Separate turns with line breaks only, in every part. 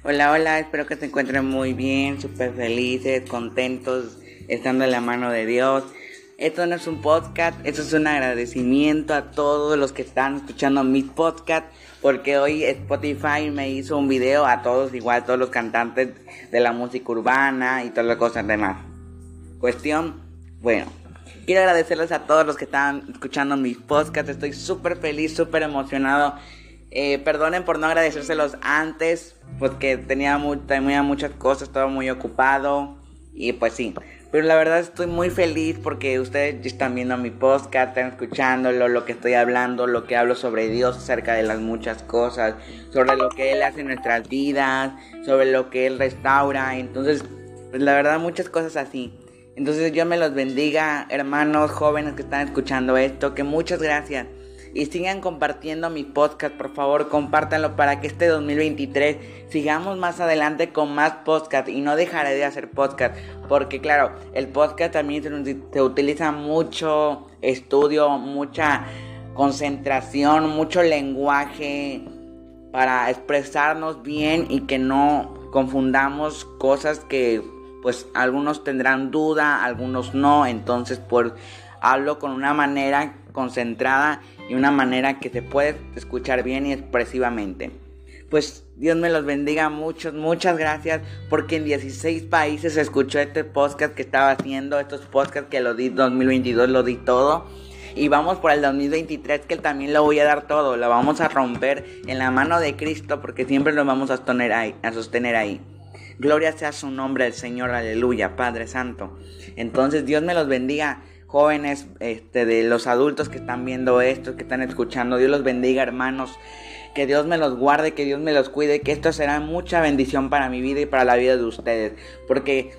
Hola, hola, espero que se encuentren muy bien, súper felices, contentos, estando en la mano de Dios. Esto no es un podcast, esto es un agradecimiento a todos los que están escuchando mis podcasts, porque hoy Spotify me hizo un video a todos, igual todos los cantantes de la música urbana y todas las cosas demás. Quiero agradecerles a todos los que están escuchando mis podcasts, estoy súper feliz, súper emocionado. Perdonen por no agradecérselos antes, porque tenía muchas cosas, estaba muy ocupado y pues sí. Pero la verdad estoy muy feliz porque ustedes están viendo mi podcast, están escuchándolo, lo que estoy hablando, lo que hablo sobre Dios, acerca de las muchas cosas, sobre lo que Él hace en nuestras vidas, sobre lo que Él restaura. Entonces, pues la verdad muchas cosas así. Entonces Dios me los bendiga, hermanos jóvenes que están escuchando esto, que muchas gracias. Y sigan compartiendo mi podcast, por favor, compártanlo para que este 2023 sigamos más adelante con más podcast y no dejaré de hacer podcast, porque claro, el podcast también se utiliza mucho estudio, mucha concentración, mucho lenguaje para expresarnos bien y que no confundamos cosas que pues algunos tendrán duda, algunos no. Entonces hablo con una manera concentrada y una manera que se puede escuchar bien y expresivamente. Pues Dios me los bendiga muchas gracias, porque en 16 países se escuchó este podcast que estaba haciendo, estos podcasts que lo di 2022, lo di todo. Y vamos por el 2023, que también lo voy a dar todo, lo vamos a romper en la mano de Cristo, porque siempre lo vamos a sostener ahí. Gloria sea su nombre el Señor, aleluya, Padre Santo. Entonces Dios me los bendiga, jóvenes, de los adultos que están viendo esto, que están escuchando. Dios los bendiga, hermanos, que Dios me los guarde, que Dios me los cuide, que esto será mucha bendición para mi vida y para la vida de ustedes, porque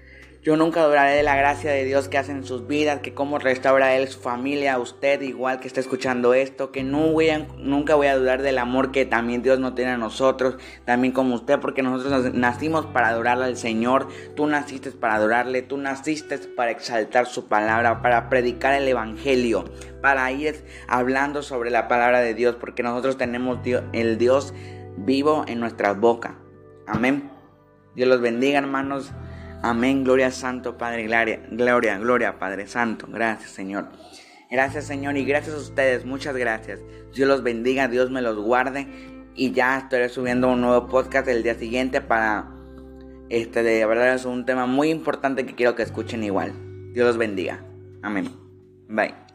yo nunca dudaré de la gracia de Dios que hace en sus vidas, que cómo restaura Él su familia, a usted igual que está escuchando esto, que nunca voy a dudar del amor que también Dios nos tiene a nosotros, también como usted, porque nosotros nacimos para adorarle al Señor. Tú naciste para adorarle, tú naciste para exaltar su palabra, para predicar el evangelio, para ir hablando sobre la palabra de Dios, porque nosotros tenemos el Dios vivo en nuestras bocas. Amén. Dios los bendiga, hermanos. Amén, gloria Santo Padre, gloria Padre Santo, gracias Señor. Gracias Señor y gracias a ustedes, muchas gracias. Dios los bendiga, Dios me los guarde. Y ya estaré subiendo un nuevo podcast el día siguiente para de verdad es un tema muy importante que quiero que escuchen igual. Dios los bendiga, amén, bye.